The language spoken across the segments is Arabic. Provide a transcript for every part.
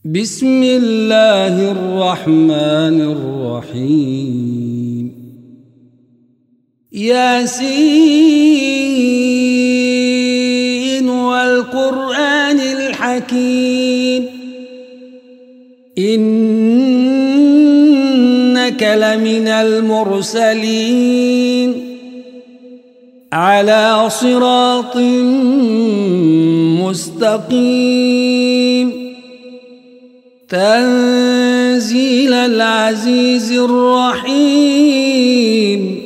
بسم الله الرحمن الرحيم ياسين والقرآن الحكيم إنك لمن المرسلين على صراط مستقيم تنزيل العزيز الرحيم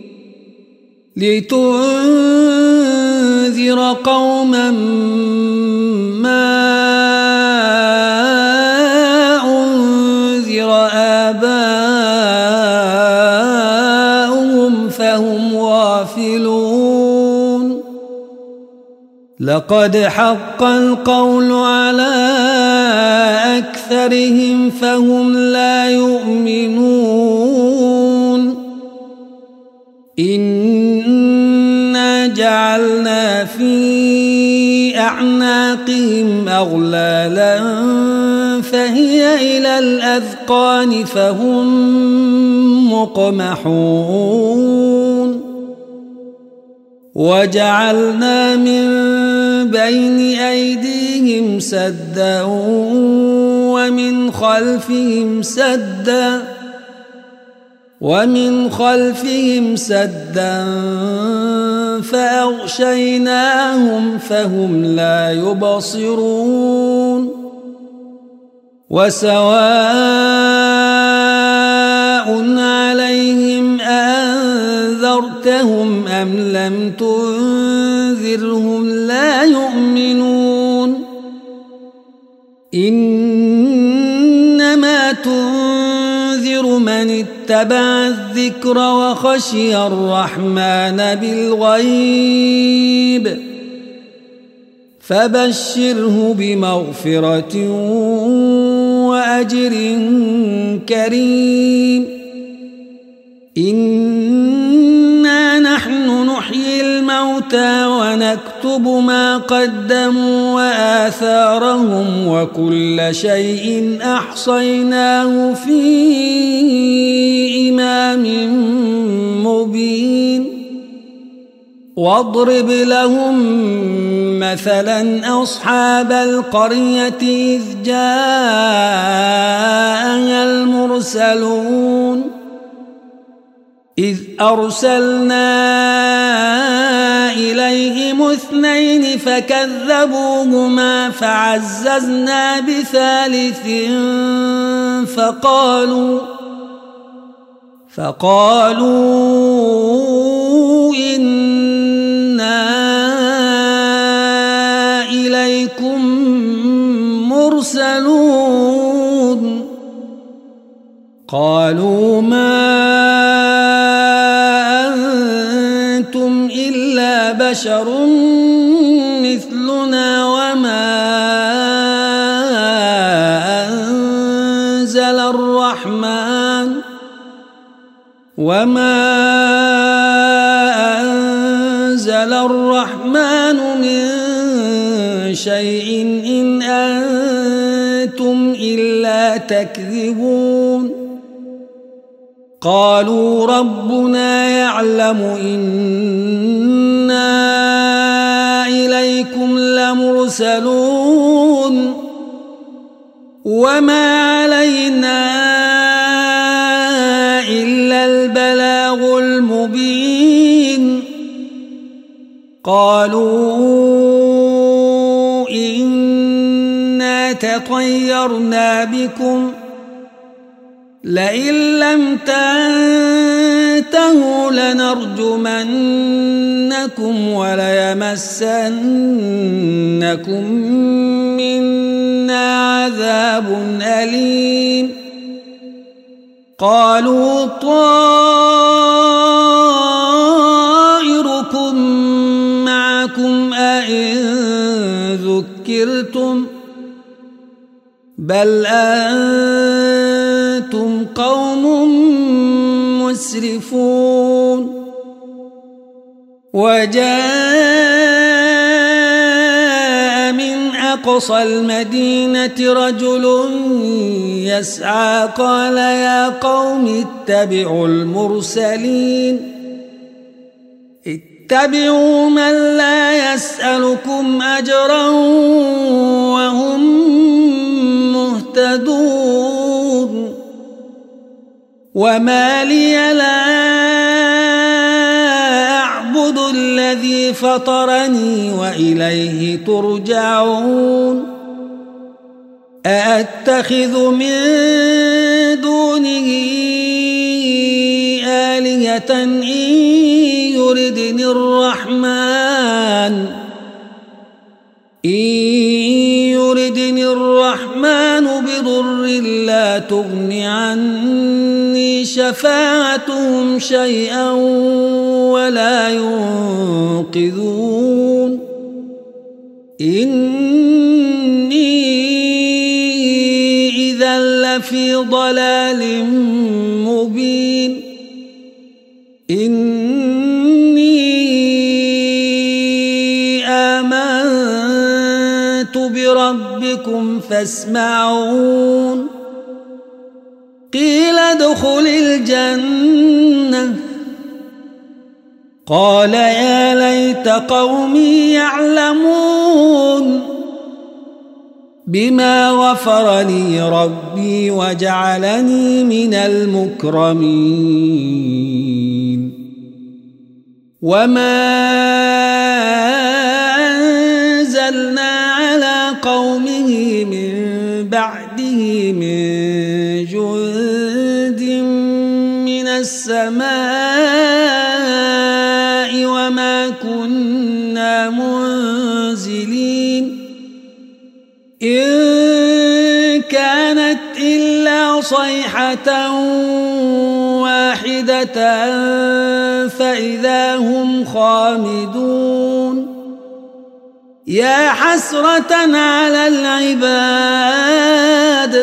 لتنذر قوما ما أنذر آباؤهم فهم غافلون لقد حق القول على أكثرهم فهم لا يؤمنون إنا جعلنا في أعناقهم أغلالا فهي إلى الأذقان فهم مقمحون وجعلنا من بين أيديهم سدا ومن خلفهم سدا فأغشيناهم فهم لا يبصرون وسواء عليهم أنذرتهم أم لم تنذرهم لا يؤمنون إنما تنذر من اتبع الذكر وخشي الرحمن بالغيب فبشره بمغفرة وأجر كريم إنا نحن نحيي الموتى ونكتب ما قدموا وآثارهم وكل شيء أحصيناه في إمام مبين واضرب لهم مثلا أصحاب القرية إذ جاءها المرسلون إذ أرسلنا إليهم 2 فكذبوهما فعززنا بثالث فقالوا إنا إليكم مرسلون قالوا ما أنتم إلا بشر مثلنا وما أنزل الرحمن من شيء إن أنتم إلا تكذبون قالوا ربنا يعلم إنا إليكم لمرسلون وما علينا إلا البلاغ المبين قالوا إنا تطيرنا بكم لئن لم تنتهوا لنرجمنكم وليمسنكم منا عذاب أليم قالوا طائركم معكم أئن ذكرتم بل أنتم قوم مسرفون وجاء من أقصى المدينة رجل يسعى قال يا قوم اتبعوا المرسلين اتبعوا من لا يسألكم أجرا وهم مهتدون وما لي لا أعبد الذي فطرني وإليه ترجعون أأتخذ من دونه آلهة إن يردني الرحمن بضر لا تغن عني شفاعتهم شيئا ولا ينقذون إني إذا لفي ضلال مبين بربكم فاسمعون قيل ادخل الجنة قال يا ليت قومي يعلمون بما غفر لي ربي وجعلني من المكرمين وما أنزلنا على قومه من بعده من جند من السماء وما كنا منزلين إن كانت إلا صيحة واحدة فإذا هم خامدون يا حسرة على العباد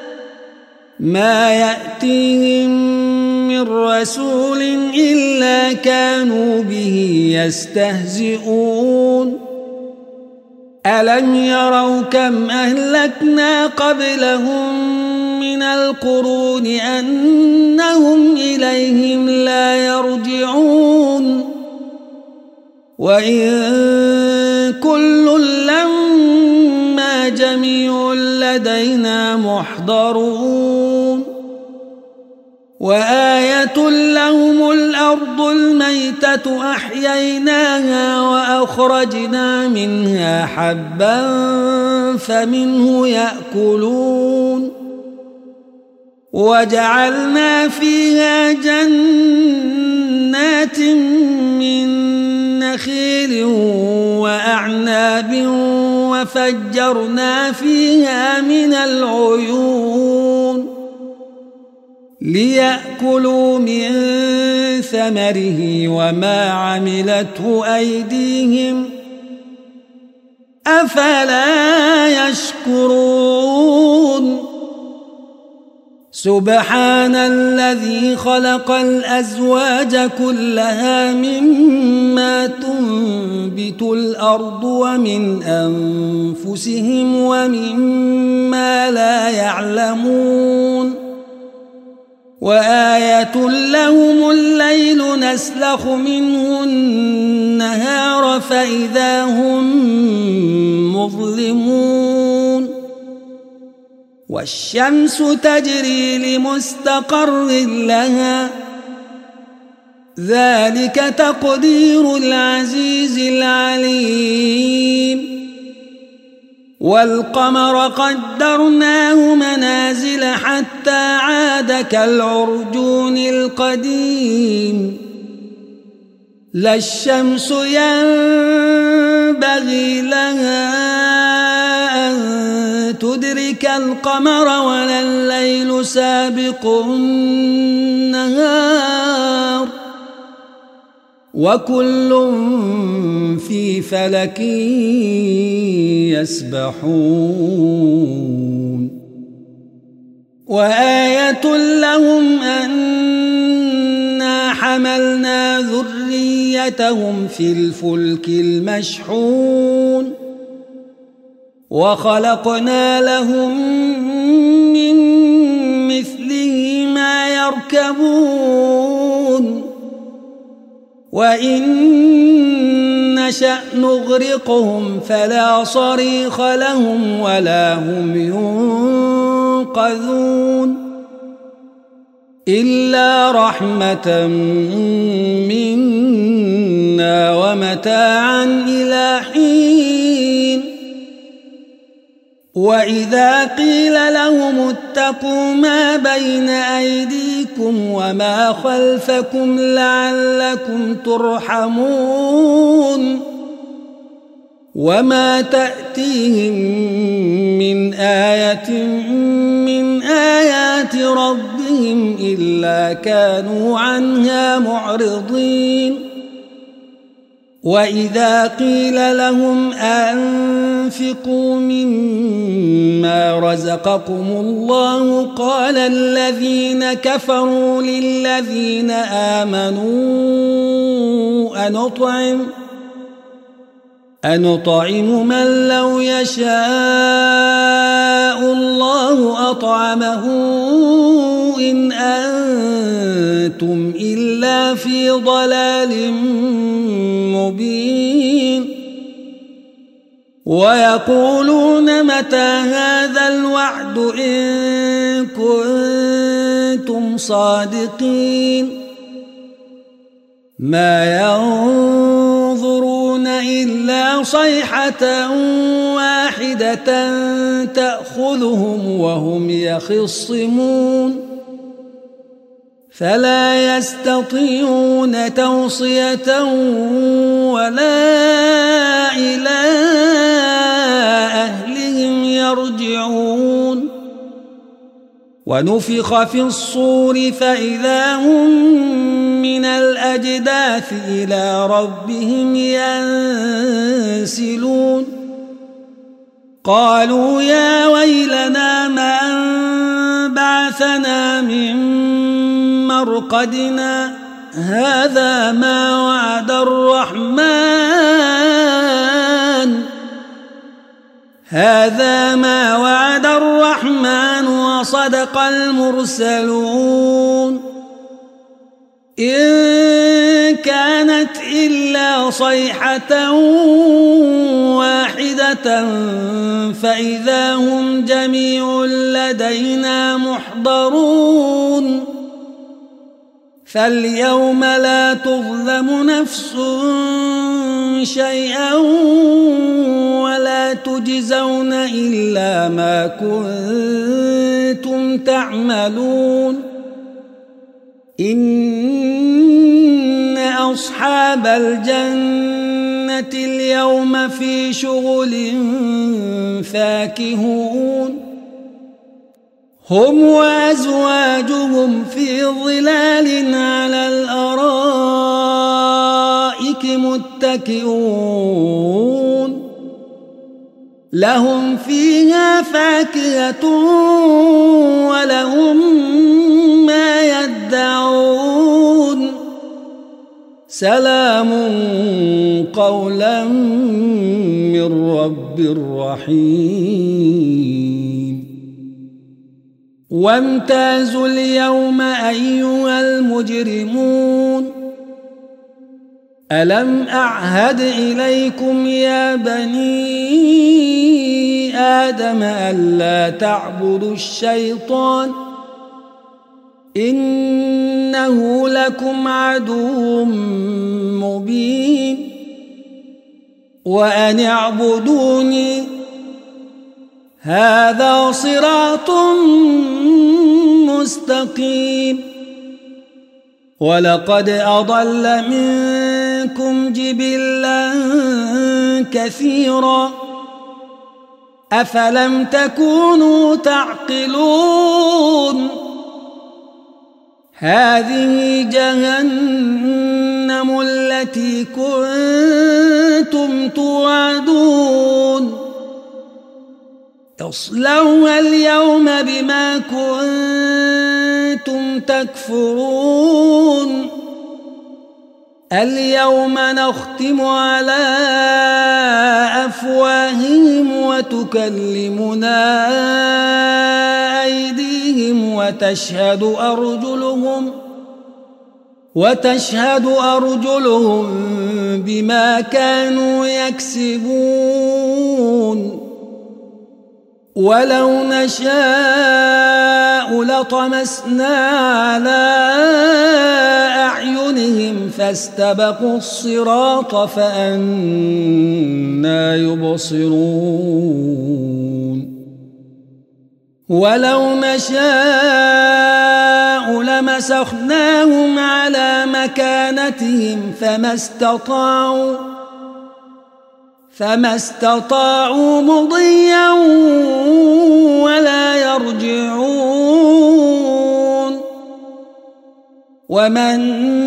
ما يأتيهم من رسول إلا كانوا به يستهزئون ألم يروا كم أهلكنا قبلهم من القرون أنهم إليهم لا يرجعون وإن كل لما جميع لدينا محضرون وآية لهم الأرض الميتة أحييناها وأخرجنا منها حبا فمنه يأكلون وجعلنا فيها جنات من نخيل وأعناب وفجرنا فيها من العيون ليأكلوا من ثمره وما عملته أيديهم أفلا يشكرون سبحان الذي خلق الأزواج كلها مما تنبت الأرض ومن أنفسهم ومما لا يعلمون وآية لهم الليل نسلخ منه النهار فإذا هم مظلمون والشمس تجري لمستقر لها ذلك تقدير العزيز العليم والقمر قدرناه منازل حتى عاد كالعرجون القديم لا الشمس ينبغي لها أن تدرك القمر ولا الليل سابق النهار وكل في فلك يسبحون وآية لهم أنا حملنا ذريتهم في الفلك المشحون وخلقنا لهم من مثله ما يركبون وإن نشأ نغرقهم فلا صريخ لهم ولا هم ينقذون إلا رحمة منا ومتاعا إلى حين وإذا قيل لهم اتقوا ما بين أيديكم وما خلفكم لعلكم ترحمون وما تأتيهم من آية من آيات ربهم إلا كانوا عنها معرضين وإذا قيل لهم أنفقوا مما رزقكم الله قال الذين كفروا للذين آمنوا أنطعم من لو يشاء الله أطعمه إن أنتم إلا في ضلال مبين ويقولون متى هذا الوعد إن كنتم صادقين ما ينظرون إلا صيحة واحدة تأخذهم وهم يخصمون فلا يستطيعون توصية ولا إلى أهلهم يرجعون ونفخ في الصور فإذا هم من الأجداث إلى ربهم ينسلون قالوا يا ويلنا من بعثنا من مرقدنا هذا ما وعد الرحمن وصدق المرسلون إن كانت إلا صيحة واحدة فإذا هم جميع لدينا محضرون فاليوم لا تظلم نفس شيئا ولا تجزون إلا ما كنتم تعملون إن أصحاب الجنة اليوم في شغل فاكهون هم وأزواجهم في ظلال على الأرائك متكئون لهم فيها فاكهة ولهم ما يدعون سلام قولا من رب رحيم وامتازوا اليوم أيها المجرمون ألم أعهد إليكم يا بني آدم ألا تعبدوا الشيطان إنه لكم عدو مبين وأن اعبدوني هذا صراط مستقيم ولقد أضل منكم جبلا كثيرا أفلم تكونوا تعقلون هذه جهنم التي كنتم توعدون اصلوها اليوم بما كنتم تكفرون اليوم نختم على أفواههم وتكلمنا أيديهم وتشهد أرجلهم بما كانوا يكسبون ولو نشاء لطمسنا على أعينهم فاستبقوا الصراط فأنى يبصرون ولو نشاء لمسخناهم على مكانتهم فما استطاعوا مضيا ولا يرجعون ومن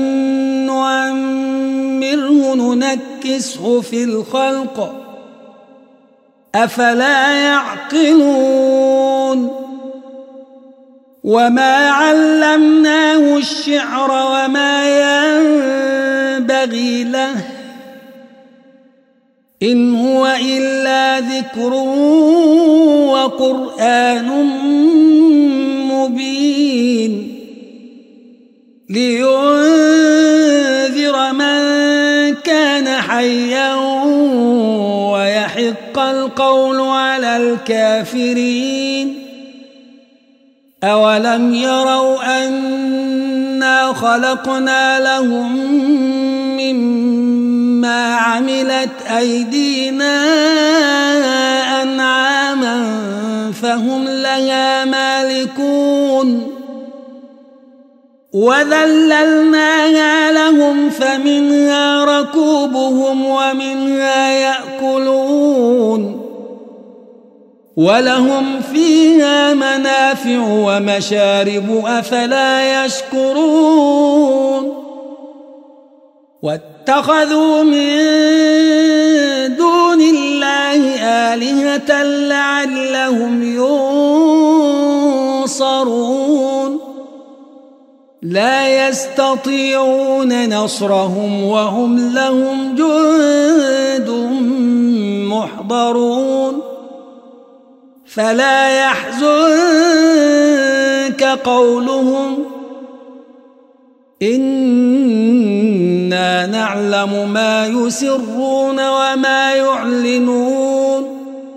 نعمره ننكسه في الخلق أفلا يعقلون وما علمناه الشعر وما ينبغي له إن هو إلا ذكر وقرآن مبين لينذر من كان حيا ويحق القول على الكافرين أولم يروا أنا خلقنا لهم مما عملت أيدينا أنعاما فهم لها مالكون وذللناها لهم فمنها ركوبهم ومنها يأكلون ولهم فيها منافع ومشارب أفلا يشكرون واتخذوا من دون الله آلهة لعلهم ينصرون لا يستطيعون نصرهم وهم لهم جند محضرون فلا يحزنك قولهم إنا نعلم ما يسرون وما يعلنون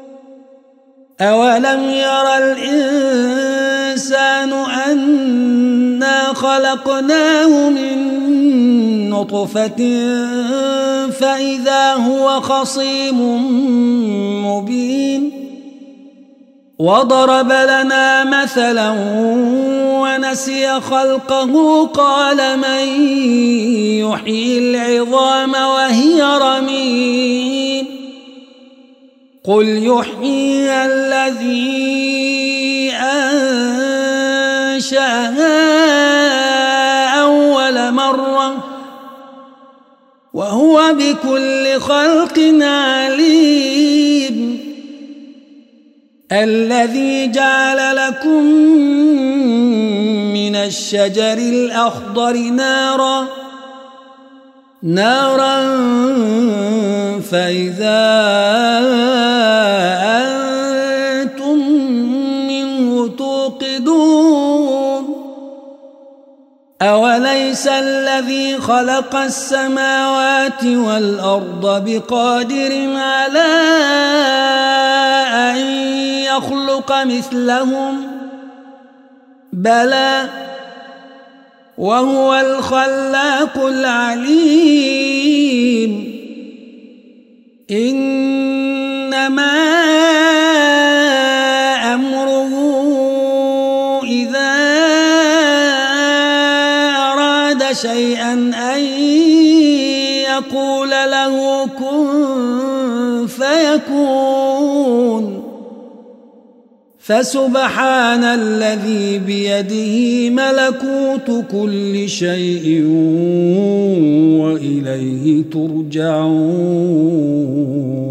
أولم ير الإنسان أنا خلقناه من نطفة فإذا هو خصيم مبين وضرب لنا مثلا ونسي خلقه قال من يحيي العظام وهي رميم قل يحييها الذي أنشأها أول مرة وهو بكل خلق عليم الذي جعل لكم من الشجر الأخضر نارا فإذا أنتم منه توقدون أوليس الذي خلق السماوات والأرض بقادر على أن يخلق مثلهم بلى وهو الخلاق العليم إنما أمره إذا أراد شيئا أن يقول له كن فيكون فسبحان الذي بيده ملكوت كل شيء وإليه ترجعون.